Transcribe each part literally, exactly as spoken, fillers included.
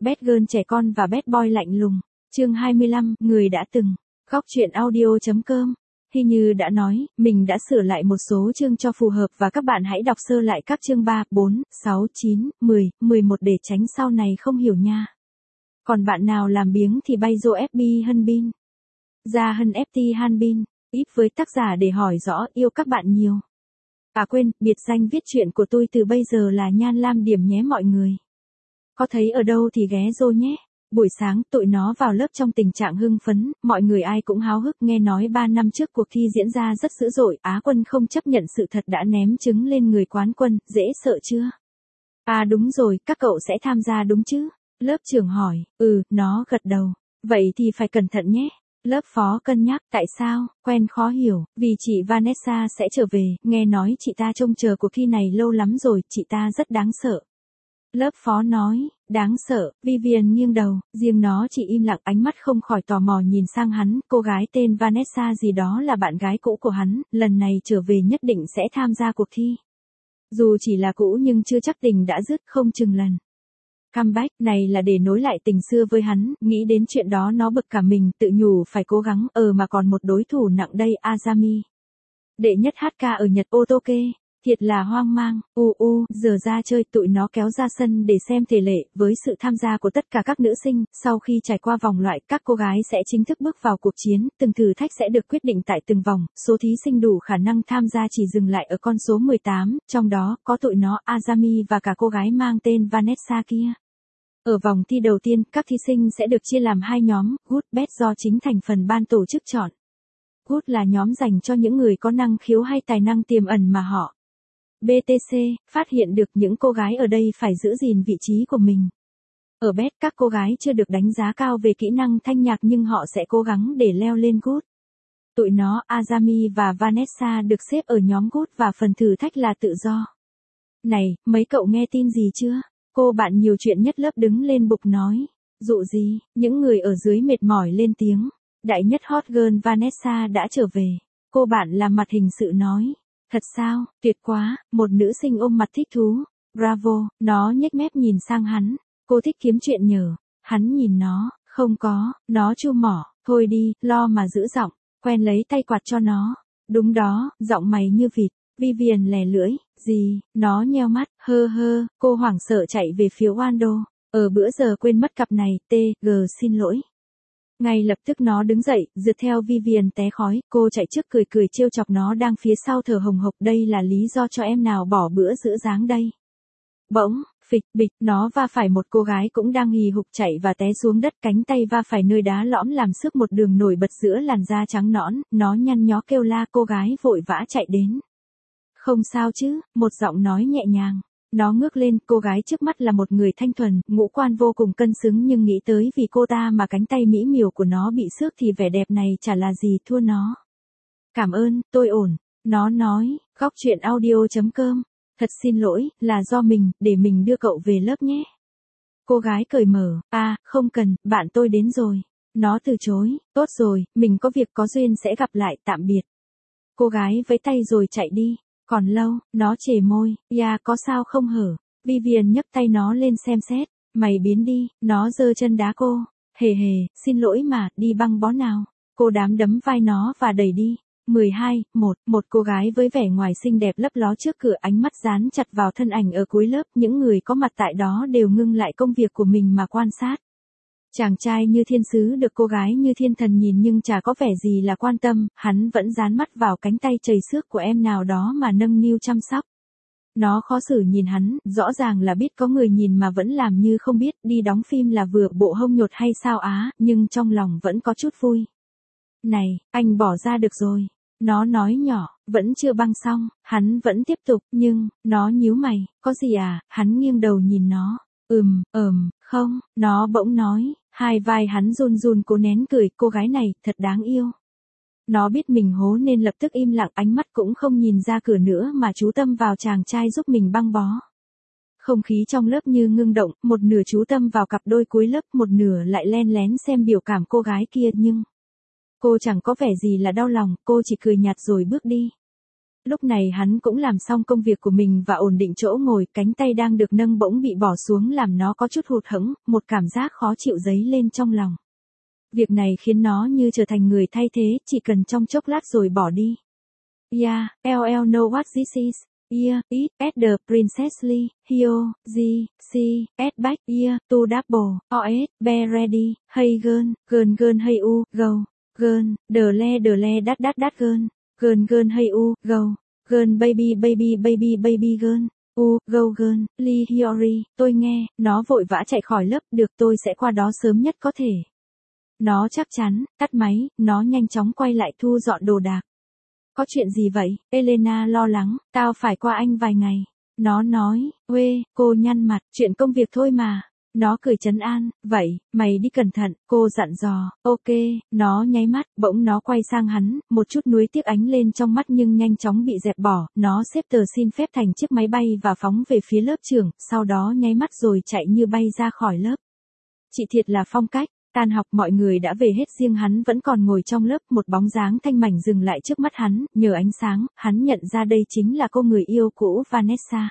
Bad Girl trẻ con và Bad Boy lạnh lùng. Chương hai mươi lăm, người đã từng. Góc truyện audio.com. Hy Như đã nói, mình đã sửa lại một số chương cho phù hợp và các bạn hãy đọc sơ lại các chương ba, bốn, sáu, chín, mười, mười một để tránh sau này không hiểu nha. Còn bạn nào làm biếng thì bay vô ép bê Hân Bin. Ra Hân ép tê Han Bin, ít với tác giả để hỏi rõ, yêu các bạn nhiều. À quên, biệt danh viết truyện của tôi từ bây giờ là Nhan Lam Điểm nhé mọi người. Có thấy ở đâu thì ghé vô nhé. Buổi sáng tụi nó vào lớp trong tình trạng hưng phấn, mọi người ai cũng háo hức nghe nói ba năm trước cuộc thi diễn ra rất dữ dội, Á quân không chấp nhận sự thật đã ném trứng lên người quán quân, dễ sợ chưa? À đúng rồi, các cậu sẽ tham gia đúng chứ? Lớp trưởng hỏi, ừ, nó gật đầu. Vậy thì phải cẩn thận nhé. Lớp phó cân nhắc, tại sao, quen khó hiểu, vì chị Vanessa sẽ trở về, nghe nói chị ta trông chờ cuộc thi này lâu lắm rồi, chị ta rất đáng sợ. Lớp phó nói, đáng sợ, Vivian nghiêng đầu, riêng nó chỉ im lặng ánh mắt không khỏi tò mò nhìn sang hắn, cô gái tên Vanessa gì đó là bạn gái cũ của hắn, lần này trở về nhất định sẽ tham gia cuộc thi. Dù chỉ là cũ nhưng chưa chắc tình đã dứt không chừng lần. Comeback này là để nối lại tình xưa với hắn, nghĩ đến chuyện đó nó bực cả mình, tự nhủ phải cố gắng, ờ mà còn một đối thủ nặng đây Azami. Đệ nhất hát ca ở Nhật Otoke, thiệt là hoang mang, u u, giờ ra chơi tụi nó kéo ra sân để xem thể lệ, với sự tham gia của tất cả các nữ sinh, sau khi trải qua vòng loại, các cô gái sẽ chính thức bước vào cuộc chiến, từng thử thách sẽ được quyết định tại từng vòng, số thí sinh đủ khả năng tham gia chỉ dừng lại ở con số mười tám, trong đó, có tụi nó, Azami và cả cô gái mang tên Vanessa kia. Ở vòng thi đầu tiên, các thí sinh sẽ được chia làm hai nhóm, Good, Bad do chính thành phần ban tổ chức chọn. Good là nhóm dành cho những người có năng khiếu hay tài năng tiềm ẩn mà họ bê tê xê, phát hiện được những cô gái ở đây phải giữ gìn vị trí của mình. Ở Bad, các cô gái chưa được đánh giá cao về kỹ năng thanh nhạc nhưng họ sẽ cố gắng để leo lên Good. Tụi nó, Azami và Vanessa được xếp ở nhóm Good và phần thử thách là tự do. Này, mấy cậu nghe tin gì chưa? Cô bạn nhiều chuyện nhất lớp đứng lên bục nói. Dụ gì, những người ở dưới mệt mỏi lên tiếng. Đại nhất hot girl Vanessa đã trở về. Cô bạn làm mặt hình sự nói. Thật sao, tuyệt quá, một nữ sinh ôm mặt thích thú. Bravo, nó nhếch mép nhìn sang hắn. Cô thích kiếm chuyện nhờ. Hắn nhìn nó, không có, nó chu mỏ. Thôi đi, lo mà giữ giọng. Quen lấy tay quạt cho nó. Đúng đó, giọng mày như vịt. Vivian lè lưỡi, gì, nó nheo mắt, hơ hơ, cô hoảng sợ chạy về phía Wando, ở bữa giờ quên mất cặp này, T, G xin lỗi. Ngay lập tức nó đứng dậy, rượt theo Vivian té khói, cô chạy trước cười cười trêu chọc nó đang phía sau thở hồng hộc, đây là lý do cho em nào bỏ bữa giữ dáng đây. Bỗng, phịch, bịch, nó va phải một cô gái cũng đang hì hục chạy và té xuống đất, cánh tay va phải nơi đá lõm làm xước một đường nổi bật giữa làn da trắng nõn, nó nhăn nhó kêu la, cô gái vội vã chạy đến. Không sao chứ, một giọng nói nhẹ nhàng. Nó ngước lên, cô gái trước mắt là một người thanh thuần, ngũ quan vô cùng cân xứng nhưng nghĩ tới vì cô ta mà cánh tay mỹ miều của nó bị xước thì vẻ đẹp này chả là gì thua nó. Cảm ơn, tôi ổn. Nó nói, góc truyện audio.com. Thật xin lỗi, là do mình, để mình đưa cậu về lớp nhé. Cô gái cởi mở, à, không cần, bạn tôi đến rồi. Nó từ chối, tốt rồi, mình có việc có duyên sẽ gặp lại, tạm biệt. Cô gái vẫy tay rồi chạy đi. Còn lâu, nó chề môi, ya có sao không hở. Vivian nhấc tay nó lên xem xét, mày biến đi, nó giơ chân đá cô. Hề hề, xin lỗi mà, đi băng bó nào. Cô đám đấm vai nó và đẩy đi. mười hai, một, một cô gái với vẻ ngoài xinh đẹp lấp ló trước cửa, ánh mắt dán chặt vào thân ảnh ở cuối lớp, những người có mặt tại đó đều ngưng lại công việc của mình mà quan sát. Chàng trai như thiên sứ được cô gái như thiên thần nhìn nhưng chả có vẻ gì là quan tâm, hắn vẫn dán mắt vào cánh tay chầy xước của em nào đó mà nâng niu chăm sóc. Nó khó xử nhìn hắn, rõ ràng là biết có người nhìn mà vẫn làm như không biết, đi đóng phim là vừa bộ hông nhột hay sao á, nhưng trong lòng vẫn có chút vui. Này, anh bỏ ra được rồi. Nó nói nhỏ, vẫn chưa băng xong, hắn vẫn tiếp tục, nhưng, nó nhíu mày, có gì à, hắn nghiêng đầu nhìn nó. Ừm, ừm, không, nó bỗng nói, hai vai hắn run run cố nén cười, cô gái này, thật đáng yêu. Nó biết mình hố nên lập tức im lặng, ánh mắt cũng không nhìn ra cửa nữa mà chú tâm vào chàng trai giúp mình băng bó. Không khí trong lớp như ngưng động, một nửa chú tâm vào cặp đôi cuối lớp, một nửa lại len lén xem biểu cảm cô gái kia nhưng... Cô chẳng có vẻ gì là đau lòng, cô chỉ cười nhạt rồi bước đi. Lúc này hắn cũng làm xong công việc của mình và ổn định chỗ ngồi, cánh tay đang được nâng bỗng bị bỏ xuống làm nó có chút hụt hẫng, một cảm giác khó chịu dấy lên trong lòng. Việc này khiến nó như trở thành người thay thế, chỉ cần trong chốc lát rồi bỏ đi. Yeah, L L know what this is. Yeah, it, at the princessly, hio, g, c, at back, yeah, to double, os, be ready, hey girl, girl girl hey u, go, girl, the le the le đắt đắt đắt girl, girl girl hey u, go, girl baby baby baby baby girl, u, go girl, li hiori, tôi nghe, nó vội vã chạy khỏi lớp, được tôi sẽ qua đó sớm nhất có thể. Nó chắc chắn, tắt máy, nó nhanh chóng quay lại thu dọn đồ đạc. Có chuyện gì vậy? Elena lo lắng, tao phải qua anh vài ngày. Nó nói, uê, cô nhăn mặt, chuyện công việc thôi mà. Nó cười trấn an, vậy, mày đi cẩn thận, cô dặn dò, ok, nó nháy mắt, bỗng nó quay sang hắn, một chút nuối tiếc ánh lên trong mắt nhưng nhanh chóng bị dẹp bỏ, nó xếp tờ xin phép thành chiếc máy bay và phóng về phía lớp trưởng, sau đó nháy mắt rồi chạy như bay ra khỏi lớp. Chị thiệt là phong cách. Tan học mọi người đã về hết, riêng hắn vẫn còn ngồi trong lớp, một bóng dáng thanh mảnh dừng lại trước mắt hắn, nhờ ánh sáng, hắn nhận ra đây chính là cô người yêu cũ Vanessa.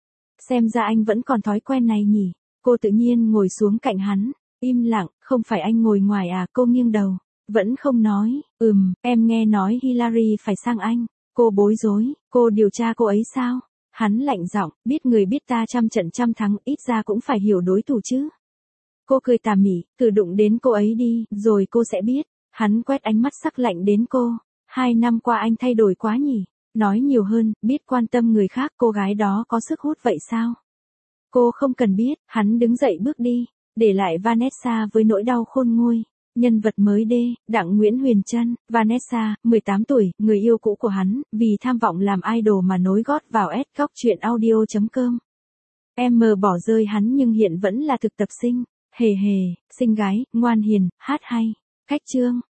Xem ra anh vẫn còn thói quen này nhỉ, cô tự nhiên ngồi xuống cạnh hắn, im lặng, không phải anh ngồi ngoài à, cô nghiêng đầu, vẫn không nói, ừm, em nghe nói Hillary phải sang Anh, cô bối rối, cô điều tra cô ấy sao? Hắn lạnh giọng, biết người biết ta trăm trận trăm thắng, ít ra cũng phải hiểu đối thủ chứ. Cô cười tà mỉ, thử đụng đến cô ấy đi, rồi cô sẽ biết. Hắn quét ánh mắt sắc lạnh đến cô. Hai năm qua anh thay đổi quá nhỉ. Nói nhiều hơn, biết quan tâm người khác, cô gái đó có sức hút vậy sao? Cô không cần biết, hắn đứng dậy bước đi, để lại Vanessa với nỗi đau khôn nguôi. Nhân vật mới D, Đặng Nguyễn Huyền Trân, Vanessa, mười tám tuổi, người yêu cũ của hắn, vì tham vọng làm idol mà nối gót vào S góc truyện audio chấm com. Em mờ bỏ rơi hắn nhưng hiện vẫn là thực tập sinh. Hề hề, xinh gái, ngoan hiền, hát hay. Khách chương.